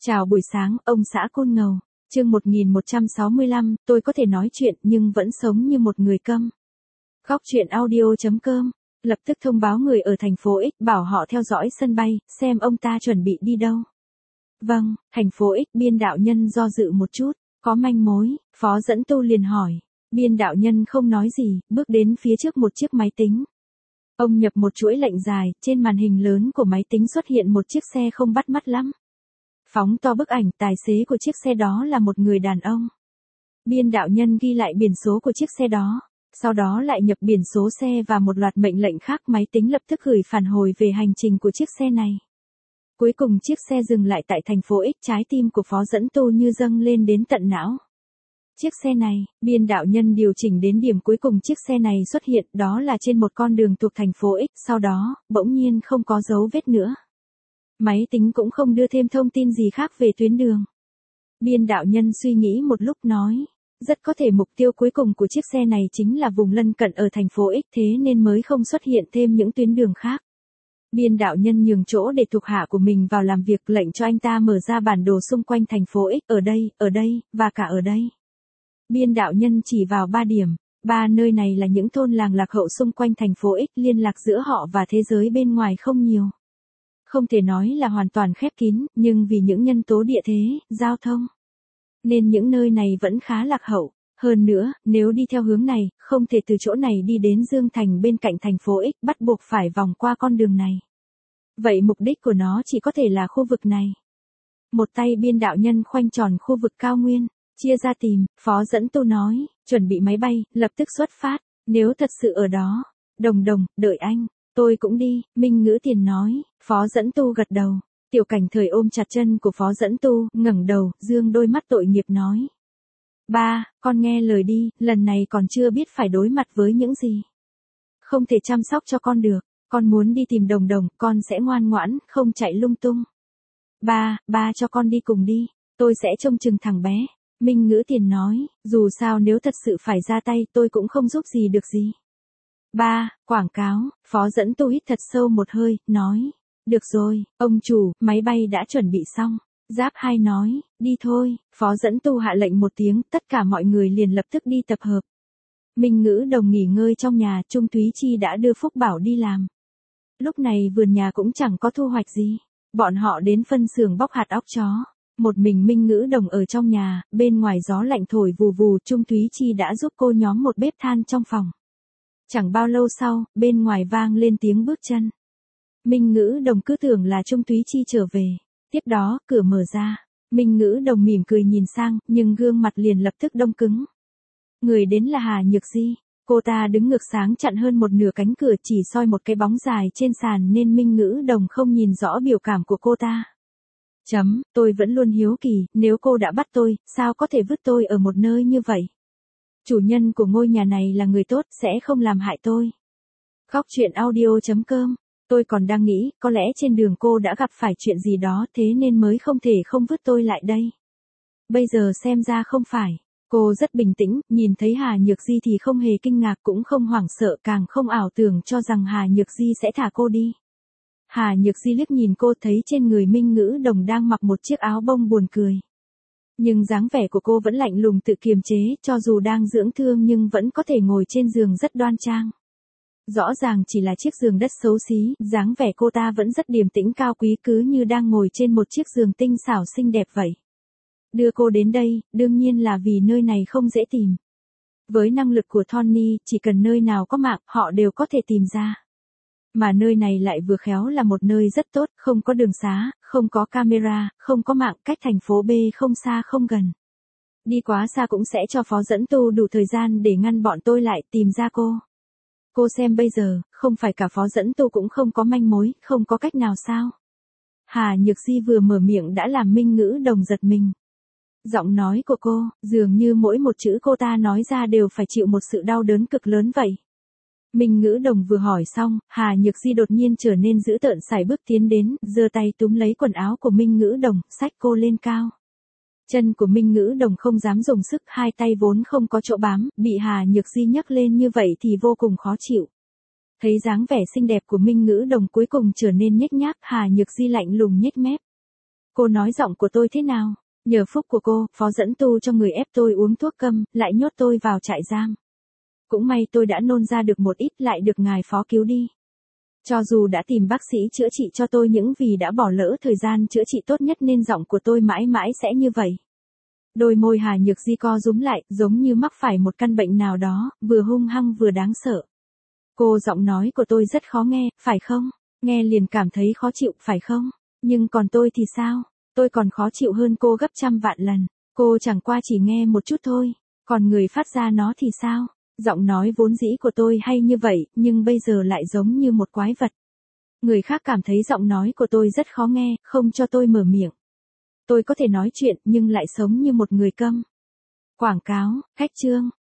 Chào buổi sáng, ông xã Côn Ngầu. Chương 1165, tôi có thể nói chuyện nhưng vẫn sống như một người câm. Góc truyện audio.com. Lập tức thông báo người ở thành phố X bảo họ theo dõi sân bay, xem ông ta chuẩn bị đi đâu. Vâng, thành phố X. Biên đạo nhân do dự một chút, có manh mối, Phó Dẫn Tu liền hỏi. Biên đạo nhân không nói gì, bước đến phía trước một chiếc máy tính. Ông nhập một chuỗi lệnh dài, trên màn hình lớn của máy tính xuất hiện một chiếc xe không bắt mắt lắm. Phóng to bức ảnh, tài xế của chiếc xe đó là một người đàn ông. Biên đạo nhân ghi lại biển số của chiếc xe đó, sau đó lại nhập biển số xe và một loạt mệnh lệnh khác. Máy tính lập tức gửi phản hồi về hành trình của chiếc xe này. Cuối cùng chiếc xe dừng lại tại thành phố X, trái tim của Phó Dẫn Tu như dâng lên đến tận não. Chiếc xe này, biên đạo nhân điều chỉnh đến điểm cuối cùng chiếc xe này xuất hiện, đó là trên một con đường thuộc thành phố X, sau đó, bỗng nhiên không có dấu vết nữa. Máy tính cũng không đưa thêm thông tin gì khác về tuyến đường. Biên đạo nhân suy nghĩ một lúc nói, rất có thể mục tiêu cuối cùng của chiếc xe này chính là vùng lân cận ở thành phố X, thế nên mới không xuất hiện thêm những tuyến đường khác. Biên đạo nhân nhường chỗ để thuộc hạ của mình vào làm việc, lệnh cho anh ta mở ra bản đồ xung quanh thành phố X, ở đây, và cả ở đây. Biên đạo nhân chỉ vào 3 điểm, 3 nơi này là những thôn làng lạc hậu xung quanh thành phố X, liên lạc giữa họ và thế giới bên ngoài không nhiều. Không thể nói là hoàn toàn khép kín, nhưng vì những nhân tố địa thế, giao thông, nên những nơi này vẫn khá lạc hậu. Hơn nữa, nếu đi theo hướng này, không thể từ chỗ này đi đến Dương Thành bên cạnh thành phố X, bắt buộc phải vòng qua con đường này. Vậy mục đích của nó chỉ có thể là khu vực này. Một tay biên đạo nhân khoanh tròn khu vực cao nguyên, chia ra tìm. Phó Dẫn Tu nói, chuẩn bị máy bay, lập tức xuất phát. Nếu thật sự ở đó, Đồng, đợi anh. Tôi cũng đi, Minh Ngữ Tiền nói. Phó Dẫn Tu gật đầu. Tiểu Cảnh Thời ôm chặt chân của Phó Dẫn Tu, ngẩng đầu, dương đôi mắt tội nghiệp nói. Ba, con nghe lời đi, lần này còn chưa biết phải đối mặt với những gì. Không thể chăm sóc cho con được, con muốn đi tìm Đồng, con sẽ ngoan ngoãn, không chạy lung tung. Ba cho con đi cùng đi, tôi sẽ trông chừng thằng bé. Minh Ngữ Tiền nói, dù sao nếu thật sự phải ra tay tôi cũng không giúp gì được gì. Quảng cáo. Phó Dẫn Tu hít thật sâu một hơi, nói. Được rồi, ông chủ, máy bay đã chuẩn bị xong. Giáp 2 nói, đi thôi. Phó Dẫn Tu hạ lệnh một tiếng, tất cả mọi người liền lập tức đi tập hợp. Minh Ngữ Đồng nghỉ ngơi trong nhà, Trung Thúy Chi đã đưa Phúc Bảo đi làm. Lúc này vườn nhà cũng chẳng có thu hoạch gì. Bọn họ đến phân xưởng bóc hạt óc chó. Một mình Minh Ngữ Đồng ở trong nhà, bên ngoài gió lạnh thổi vù vù, Trung Thúy Chi đã giúp cô nhóm một bếp than trong phòng. Chẳng bao lâu sau, bên ngoài vang lên tiếng bước chân. Minh Ngữ Đồng cứ tưởng là Trung Thúy Chi trở về. Tiếp đó, cửa mở ra. Minh Ngữ Đồng mỉm cười nhìn sang, nhưng gương mặt liền lập tức đông cứng. Người đến là Hà Nhược Di. Cô ta đứng ngược sáng chặn hơn một nửa cánh cửa, chỉ soi một cái bóng dài trên sàn nên Minh Ngữ Đồng không nhìn rõ biểu cảm của cô ta. Tôi vẫn luôn hiếu kỳ, nếu cô đã bắt tôi, sao có thể vứt tôi ở một nơi như vậy? Chủ nhân của ngôi nhà này là người tốt, sẽ không làm hại tôi. Góc truyện audio.com. Tôi còn đang nghĩ, có lẽ trên đường cô đã gặp phải chuyện gì đó, thế nên mới không thể không vứt tôi lại đây. Bây giờ xem ra không phải. Cô rất bình tĩnh, nhìn thấy Hà Nhược Di thì không hề kinh ngạc, cũng không hoảng sợ, càng không ảo tưởng cho rằng Hà Nhược Di sẽ thả cô đi. Hà Nhược Di liếc nhìn cô, thấy trên người Minh Ngữ Đồng đang mặc một chiếc áo bông buồn cười. Nhưng dáng vẻ của cô vẫn lạnh lùng tự kiềm chế, cho dù đang dưỡng thương nhưng vẫn có thể ngồi trên giường rất đoan trang. Rõ ràng chỉ là chiếc giường đất xấu xí, dáng vẻ cô ta vẫn rất điềm tĩnh cao quý, cứ như đang ngồi trên một chiếc giường tinh xảo xinh đẹp vậy. Đưa cô đến đây, đương nhiên là vì nơi này không dễ tìm. Với năng lực của Tony, chỉ cần nơi nào có mạng, họ đều có thể tìm ra. Mà nơi này lại vừa khéo là một nơi rất tốt, không có đường xá, không có camera, không có mạng, cách thành phố B không xa không gần. Đi quá xa cũng sẽ cho Phó Dẫn Tu đủ thời gian để ngăn bọn tôi lại tìm ra cô. Cô xem bây giờ, không phải cả Phó Dẫn Tu cũng không có manh mối, không có cách nào sao? Hà Nhược Di vừa mở miệng đã làm Minh Ngữ Đồng giật mình. Giọng nói của cô, dường như mỗi một chữ cô ta nói ra đều phải chịu một sự đau đớn cực lớn vậy. Minh Ngữ Đồng vừa hỏi xong, Hà Nhược Di đột nhiên trở nên dữ tợn, sải bước tiến đến, giơ tay túm lấy quần áo của Minh Ngữ Đồng, xách cô lên cao. Chân của Minh Ngữ Đồng không dám dùng sức, hai tay vốn không có chỗ bám, bị Hà Nhược Di nhấc lên như vậy thì vô cùng khó chịu. Thấy dáng vẻ xinh đẹp của Minh Ngữ Đồng cuối cùng trở nên nhếch nhác, Hà Nhược Di lạnh lùng nhếch mép. Cô nói giọng của tôi thế nào? Nhờ phúc của cô, phó dẫn tu cho người ép tôi uống thuốc câm, lại nhốt tôi vào trại giam. Cũng may tôi đã nôn ra được một ít, lại được ngài phó cứu đi. Cho dù đã tìm bác sĩ chữa trị cho tôi nhưng vì đã bỏ lỡ thời gian chữa trị tốt nhất nên giọng của tôi mãi mãi sẽ như vậy. Đôi môi Hà Nhược Di co rúm lại, giống như mắc phải một căn bệnh nào đó, vừa hung hăng vừa đáng sợ. Cô, giọng nói của tôi rất khó nghe, phải không? Nghe liền cảm thấy khó chịu, phải không? Nhưng còn tôi thì sao? Tôi còn khó chịu hơn cô gấp trăm vạn lần. Cô chẳng qua chỉ nghe một chút thôi. Còn người phát ra nó thì sao? Giọng nói vốn dĩ của tôi hay như vậy, nhưng bây giờ lại giống như một quái vật. Người khác cảm thấy giọng nói của tôi rất khó nghe, không cho tôi mở miệng. Tôi có thể nói chuyện nhưng lại sống như một người câm. Quảng cáo, khách trương.